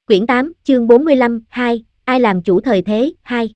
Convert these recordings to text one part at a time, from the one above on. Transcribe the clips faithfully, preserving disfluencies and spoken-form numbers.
Quyển tám, chương bốn mươi lăm, hai, ai làm chủ thời thế, hai.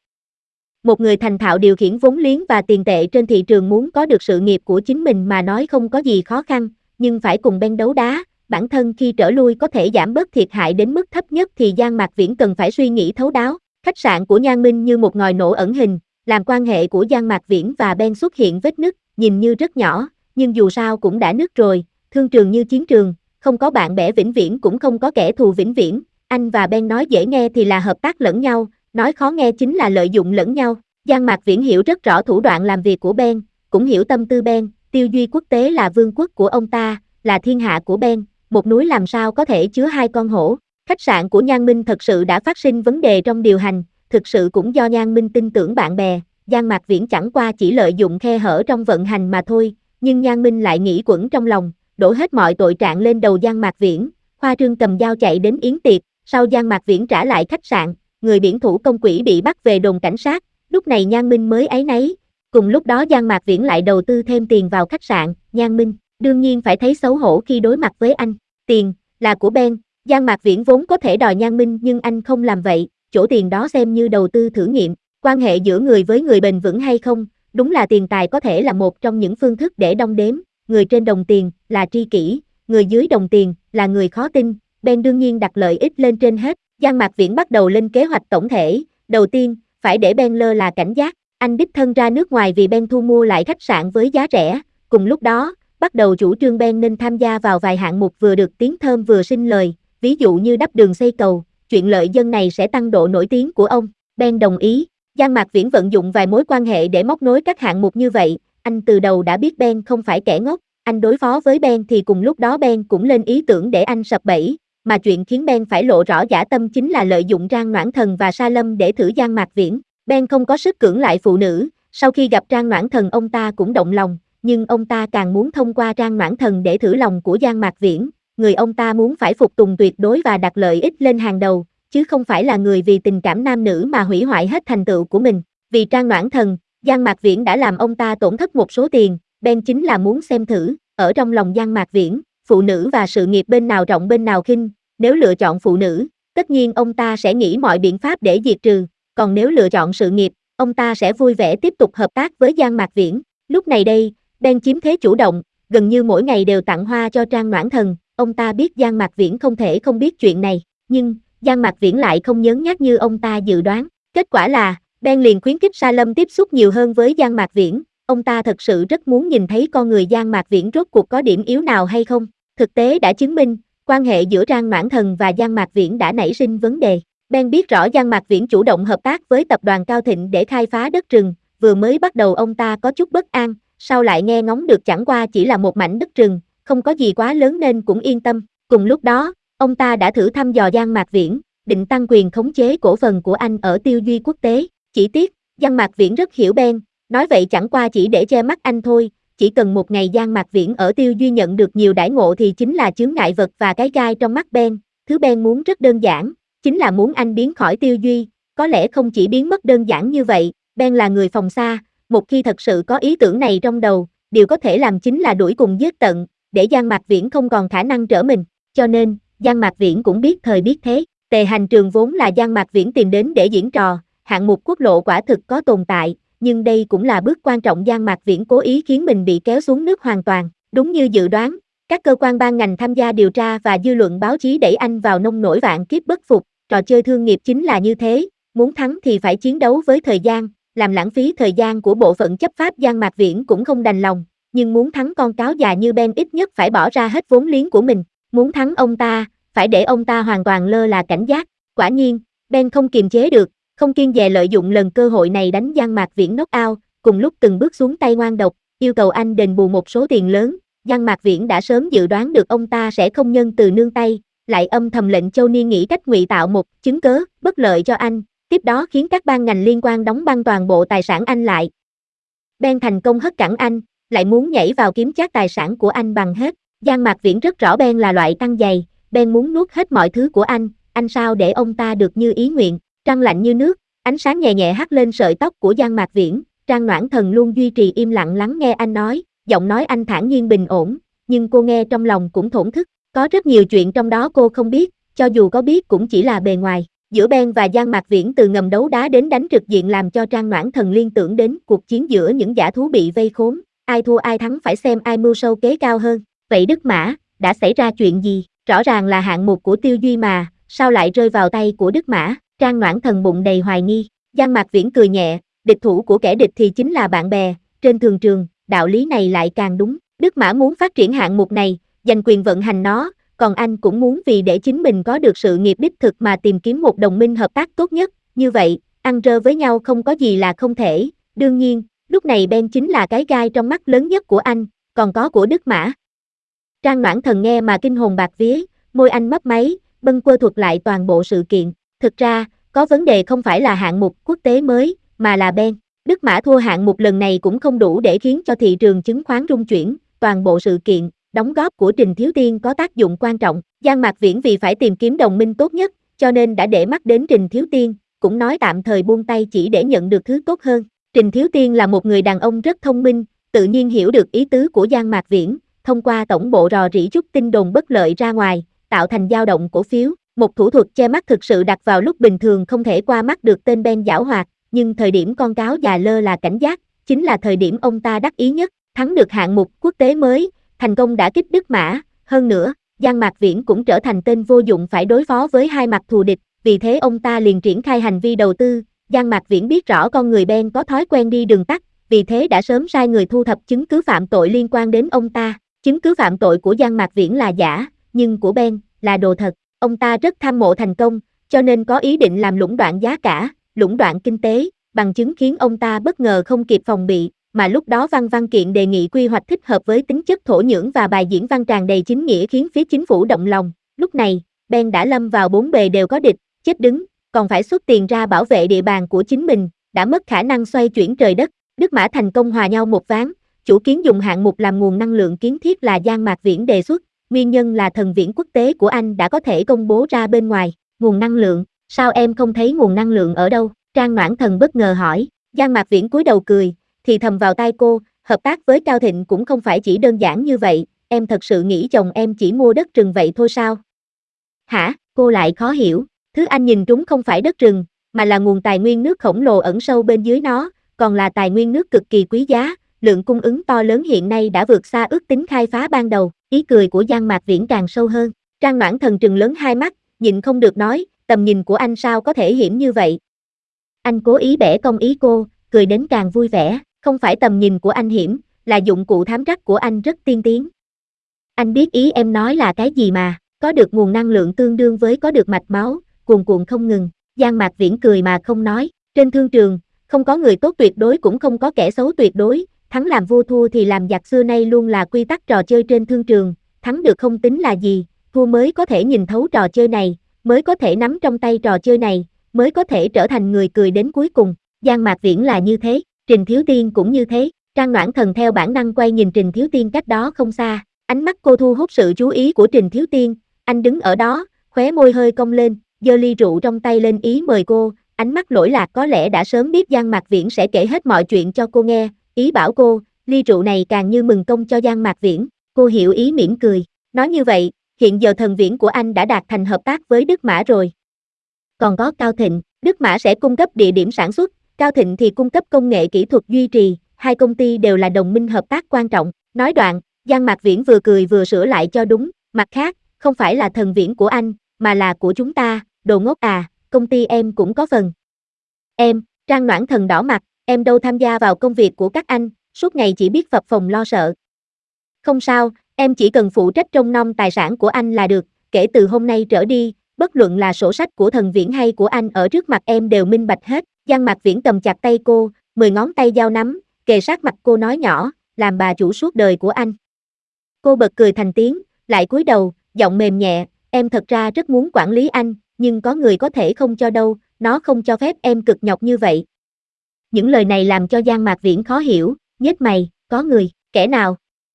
Một người thành thạo điều khiển vốn liếng và tiền tệ trên thị trường muốn có được sự nghiệp của chính mình mà nói không có gì khó khăn, nhưng phải cùng Ben đấu đá, bản thân khi trở lui có thể giảm bớt thiệt hại đến mức thấp nhất thì Giang Mạc Viễn cần phải suy nghĩ thấu đáo. Khách sạn của Nhan Minh như một ngòi nổ ẩn hình, làm quan hệ của Giang Mạc Viễn và Ben xuất hiện vết nứt, nhìn như rất nhỏ, nhưng dù sao cũng đã nứt rồi, thương trường như chiến trường, không có bạn bè vĩnh viễn cũng không có kẻ thù vĩnh viễn. Anh và Ben nói dễ nghe thì là hợp tác lẫn nhau, nói khó nghe chính là lợi dụng lẫn nhau. Giang Mạc Viễn hiểu rất rõ thủ đoạn làm việc của Ben, cũng hiểu tâm tư Ben. Tiêu Duy Quốc tế là vương quốc của ông ta, là thiên hạ của Ben, một núi làm sao có thể chứa hai con hổ. Khách sạn của Nhan Minh thật sự đã phát sinh vấn đề trong điều hành, thực sự cũng do Nhan Minh tin tưởng bạn bè. Giang Mạc Viễn chẳng qua chỉ lợi dụng khe hở trong vận hành mà thôi, nhưng Nhan Minh lại nghĩ quẩn trong lòng, đổ hết mọi tội trạng lên đầu Giang Mạc Viễn. Khoa Trương cầm dao chạy đến yến tiệc, sau Giang Mạc Viễn trả lại khách sạn, người biển thủ công quỷ bị bắt về đồn cảnh sát, lúc này Nhan Minh mới áy náy. Cùng lúc đó Giang Mạc Viễn lại đầu tư thêm tiền vào khách sạn, Nhan Minh đương nhiên phải thấy xấu hổ khi đối mặt với anh. Tiền là của Ben, Giang Mạc Viễn vốn có thể đòi Nhan Minh nhưng anh không làm vậy, chỗ tiền đó xem như đầu tư thử nghiệm. Quan hệ giữa người với người bền vững hay không, đúng là tiền tài có thể là một trong những phương thức để đong đếm, người trên đồng tiền là tri kỷ, người dưới đồng tiền là người khó tin. Ben đương nhiên đặt lợi ích lên trên hết. Giang Mạc Viễn bắt đầu lên kế hoạch tổng thể, đầu tiên, phải để Ben lơ là cảnh giác, anh đích thân ra nước ngoài vì Ben thu mua lại khách sạn với giá rẻ, cùng lúc đó, bắt đầu chủ trương Ben nên tham gia vào vài hạng mục vừa được tiếng thơm vừa sinh lời, ví dụ như đắp đường xây cầu, chuyện lợi dân này sẽ tăng độ nổi tiếng của ông. Ben đồng ý, Giang Mạc Viễn vận dụng vài mối quan hệ để móc nối các hạng mục như vậy, anh từ đầu đã biết Ben không phải kẻ ngốc, anh đối phó với Ben thì cùng lúc đó Ben cũng lên ý tưởng để anh sập bẫy. Mà chuyện khiến Ben phải lộ rõ dã tâm chính là lợi dụng Trang Noãn Thần và Sa Lâm để thử Giang Mạc Viễn. Ben không có sức cưỡng lại phụ nữ, sau khi gặp Trang Noãn Thần ông ta cũng động lòng, nhưng ông ta càng muốn thông qua Trang Noãn Thần để thử lòng của Giang Mạc Viễn. Người ông ta muốn phải phục tùng tuyệt đối và đặt lợi ích lên hàng đầu, chứ không phải là người vì tình cảm nam nữ mà hủy hoại hết thành tựu của mình. Vì Trang Noãn Thần, Giang Mạc Viễn đã làm ông ta tổn thất một số tiền, Ben chính là muốn xem thử, ở trong lòng Giang Mạc Viễn, phụ nữ và sự nghiệp bên nào rộng bên nào khinh. Nếu lựa chọn phụ nữ, tất nhiên ông ta sẽ nghĩ mọi biện pháp để diệt trừ, còn nếu lựa chọn sự nghiệp, ông ta sẽ vui vẻ tiếp tục hợp tác với Giang Mạc Viễn. Lúc này đây, Ben chiếm thế chủ động, gần như mỗi ngày đều tặng hoa cho Trang Noãn Thần, ông ta biết Giang Mạc Viễn không thể không biết chuyện này, nhưng Giang Mạc Viễn lại không nhớn nhác như ông ta dự đoán. Kết quả là, Ben liền khuyến khích Sa Lâm tiếp xúc nhiều hơn với Giang Mạc Viễn, ông ta thật sự rất muốn nhìn thấy con người Giang Mạc Viễn rốt cuộc có điểm yếu nào hay không. Thực tế đã chứng minh, quan hệ giữa Trang Noãn Thần và Giang Mạc Viễn đã nảy sinh vấn đề. Ben biết rõ Giang Mạc Viễn chủ động hợp tác với tập đoàn Cao Thịnh để khai phá đất rừng, vừa mới bắt đầu ông ta có chút bất an, sau lại nghe ngóng được chẳng qua chỉ là một mảnh đất rừng, không có gì quá lớn nên cũng yên tâm. Cùng lúc đó, ông ta đã thử thăm dò Giang Mạc Viễn, định tăng quyền khống chế cổ phần của anh ở Tiêu Duy Quốc tế. Chỉ tiếc, Giang Mạc Viễn rất hiểu Ben, nói vậy chẳng qua chỉ để che mắt anh thôi. Chỉ cần một ngày Giang Mạc Viễn ở Tiêu Duy nhận được nhiều đãi ngộ thì chính là chướng ngại vật và cái gai trong mắt Ben. Thứ Ben muốn rất đơn giản, chính là muốn anh biến khỏi Tiêu Duy, có lẽ không chỉ biến mất đơn giản như vậy. Ben là người phòng xa, một khi thật sự có ý tưởng này trong đầu, điều có thể làm chính là đuổi cùng giết tận, để Giang Mạc Viễn không còn khả năng trở mình. Cho nên, Giang Mạc Viễn cũng biết thời biết thế. Tề Hành Trường vốn là Giang Mạc Viễn tìm đến để diễn trò, hạng mục quốc lộ quả thực có tồn tại. Nhưng đây cũng là bước quan trọng. Giang Mạc Viễn cố ý khiến mình bị kéo xuống nước hoàn toàn, đúng như dự đoán, các cơ quan ban ngành tham gia điều tra và dư luận báo chí đẩy anh vào nông nổi vạn kiếp bất phục. Trò chơi thương nghiệp chính là như thế, muốn thắng thì phải chiến đấu với thời gian, làm lãng phí thời gian của bộ phận chấp pháp Giang Mạc Viễn cũng không đành lòng, nhưng muốn thắng con cáo già như Ben ít nhất phải bỏ ra hết vốn liếng của mình, muốn thắng ông ta, phải để ông ta hoàn toàn lơ là cảnh giác. Quả nhiên, Ben không kiềm chế được, không kiêng dè lợi dụng lần cơ hội này đánh Giang Mạc Viễn knock out, cùng lúc từng bước xuống tay ngoan độc, yêu cầu anh đền bù một số tiền lớn. Giang Mạc Viễn đã sớm dự đoán được ông ta sẽ không nhân từ nương tay, lại âm thầm lệnh Châu Niên nghĩ cách ngụy tạo một chứng cớ bất lợi cho anh, tiếp đó khiến các ban ngành liên quan đóng băng toàn bộ tài sản anh lại. Ben thành công hất cẳng anh, lại muốn nhảy vào kiếm chác tài sản của anh bằng hết. Giang Mạc Viễn rất rõ Ben là loại tăng dày, Ben muốn nuốt hết mọi thứ của anh, anh sao để ông ta được như ý nguyện. Trăng lạnh như nước, ánh sáng nhẹ nhẹ hắt lên sợi tóc của Giang Mạc Viễn. Trang Noãn Thần luôn duy trì im lặng lắng nghe anh nói, giọng nói anh thản nhiên bình ổn, nhưng cô nghe trong lòng cũng thổn thức. Có rất nhiều chuyện trong đó cô không biết, cho dù có biết cũng chỉ là bề ngoài. Giữa Ben và Giang Mạc Viễn từ ngầm đấu đá đến đánh trực diện làm cho Trang Noãn Thần liên tưởng đến cuộc chiến giữa những dã thú bị vây khốn, ai thua ai thắng phải xem ai mưu sâu kế cao hơn. Vậy Đức Mã, đã xảy ra chuyện gì? Rõ ràng là hạng mục của Tiêu Duy mà, sao lại rơi vào tay của Đức Mã? Trang Noãn Thần bụng đầy hoài nghi. Giang Mạc Viễn cười nhẹ, địch thủ của kẻ địch thì chính là bạn bè, trên thường trường, đạo lý này lại càng đúng. Đức Mã muốn phát triển hạng mục này, giành quyền vận hành nó, còn anh cũng muốn vì để chính mình có được sự nghiệp đích thực mà tìm kiếm một đồng minh hợp tác tốt nhất, như vậy, ăn rơ với nhau không có gì là không thể. Đương nhiên, lúc này Ben chính là cái gai trong mắt lớn nhất của anh, còn có của Đức Mã. Trang Noãn Thần nghe mà kinh hồn bạc vía, môi anh mấp máy, bâng quơ thuật lại toàn bộ sự kiện. Thực ra, có vấn đề không phải là hạng mục quốc tế mới, mà là Ben. Đức Mã thua hạng mục lần này cũng không đủ để khiến cho thị trường chứng khoán rung chuyển, toàn bộ sự kiện, đóng góp của Trình Thiếu Tiên có tác dụng quan trọng. Giang Mạc Viễn vì phải tìm kiếm đồng minh tốt nhất, cho nên đã để mắt đến Trình Thiếu Tiên, cũng nói tạm thời buông tay chỉ để nhận được thứ tốt hơn. Trình Thiếu Tiên là một người đàn ông rất thông minh, tự nhiên hiểu được ý tứ của Giang Mạc Viễn, thông qua tổng bộ rò rỉ chút tin đồn bất lợi ra ngoài, tạo thành dao động cổ phiếu. Một thủ thuật che mắt thực sự đặt vào lúc bình thường không thể qua mắt được tên Ben giảo hoạt, nhưng thời điểm con cáo già lơ là cảnh giác, chính là thời điểm ông ta đắc ý nhất, thắng được hạng mục quốc tế mới, thành công đả kích Đức Mã. Hơn nữa, Giang Mạc Viễn cũng trở thành tên vô dụng phải đối phó với hai mặt thù địch, vì thế ông ta liền triển khai hành vi đầu tư. Giang Mạc Viễn biết rõ con người Ben có thói quen đi đường tắt, vì thế đã sớm sai người thu thập chứng cứ phạm tội liên quan đến ông ta. Chứng cứ phạm tội của Giang Mạc Viễn là giả, nhưng của Ben là đồ thật. Ông ta rất tham mộ thành công, cho nên có ý định làm lũng đoạn giá cả, lũng đoạn kinh tế, bằng chứng khiến ông ta bất ngờ không kịp phòng bị, mà lúc đó văn văn kiện đề nghị quy hoạch thích hợp với tính chất thổ nhưỡng và bài diễn văn tràn đầy chính nghĩa khiến phía chính phủ động lòng. Lúc này, Ben đã lâm vào bốn bề đều có địch, chết đứng, còn phải xuất tiền ra bảo vệ địa bàn của chính mình, đã mất khả năng xoay chuyển trời đất. Đức Mã thành công hòa nhau một ván, chủ kiến dùng hạng mục làm nguồn năng lượng kiến thiết là Giang Mạc Viễn đề xuất, nguyên nhân là thần viễn quốc tế của anh đã có thể công bố ra bên ngoài. Nguồn năng lượng, sao em không thấy nguồn năng lượng ở đâu? Trang Noãn Thần bất ngờ hỏi. Giang Mạc Viễn cúi đầu cười, thì thầm vào tai cô, hợp tác với Cao Thịnh cũng không phải chỉ đơn giản như vậy, em thật sự nghĩ chồng em chỉ mua đất rừng vậy thôi sao? Hả? Cô lại khó hiểu, thứ anh nhìn trúng không phải đất rừng, mà là nguồn tài nguyên nước khổng lồ ẩn sâu bên dưới nó, còn là tài nguyên nước cực kỳ quý giá, lượng cung ứng to lớn hiện nay đã vượt xa ước tính khai phá ban đầu. Ý cười của Giang Mạc Viễn càng sâu hơn. Trang Noãn Thần trừng lớn hai mắt, nhịn không được nói, tầm nhìn của anh sao có thể hiểm như vậy? Anh cố ý bẻ cong ý cô, cười đến càng vui vẻ, không phải tầm nhìn của anh hiểm, là dụng cụ thám trắc của anh rất tiên tiến. Anh biết ý em nói là cái gì mà, có được nguồn năng lượng tương đương với có được mạch máu, cuồn cuộn không ngừng. Giang Mạc Viễn cười mà không nói, trên thương trường, không có người tốt tuyệt đối cũng không có kẻ xấu tuyệt đối. Thắng làm vua thua thì làm giặc xưa nay luôn là quy tắc trò chơi trên thương trường, thắng được không tính là gì, thua mới có thể nhìn thấu trò chơi này, mới có thể nắm trong tay trò chơi này, mới có thể trở thành người cười đến cuối cùng. Giang Mạc Viễn là như thế, Trình Thiếu Tiên cũng như thế. Trang Noãn Thần theo bản năng quay nhìn Trình Thiếu Tiên cách đó không xa, ánh mắt cô thu hút sự chú ý của Trình Thiếu Tiên, anh đứng ở đó, khóe môi hơi cong lên, giơ ly rượu trong tay lên ý mời cô, ánh mắt lỗi lạc có lẽ đã sớm biết Giang Mạc Viễn sẽ kể hết mọi chuyện cho cô nghe. Ý bảo cô, ly rượu này càng như mừng công cho Giang Mạc Viễn, cô hiểu ý mỉm cười, nói như vậy, hiện giờ thần viễn của anh đã đạt thành hợp tác với Đức Mã rồi. Còn có Cao Thịnh, Đức Mã sẽ cung cấp địa điểm sản xuất, Cao Thịnh thì cung cấp công nghệ kỹ thuật duy trì, hai công ty đều là đồng minh hợp tác quan trọng. Nói đoạn, Giang Mạc Viễn vừa cười vừa sửa lại cho đúng, mặt khác, không phải là thần viễn của anh, mà là của chúng ta, đồ ngốc à, công ty em cũng có phần. Em, Trang Noãn Thần đỏ mặt, em đâu tham gia vào công việc của các anh, suốt ngày chỉ biết phập phồng lo sợ. Không sao, em chỉ cần phụ trách trông nom tài sản của anh là được, kể từ hôm nay trở đi, bất luận là sổ sách của thần viễn hay của anh ở trước mặt em đều minh bạch hết. Giang Mạc Viễn cầm chặt tay cô, mười ngón tay giao nắm, kề sát mặt cô nói nhỏ, làm bà chủ suốt đời của anh. Cô bật cười thành tiếng, lại cúi đầu, giọng mềm nhẹ, em thật ra rất muốn quản lý anh, nhưng có người có thể không cho đâu, nó không cho phép em cực nhọc như vậy. Những lời này làm cho Giang Mạc Viễn khó hiểu, nhếch mày, có người, kẻ nào?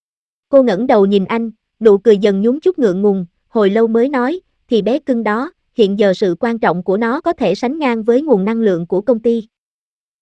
Cô ngẩng đầu nhìn anh, nụ cười dần nhún chút ngượng ngùng, hồi lâu mới nói, thì bé cưng đó, hiện giờ sự quan trọng của nó có thể sánh ngang với nguồn năng lượng của công ty.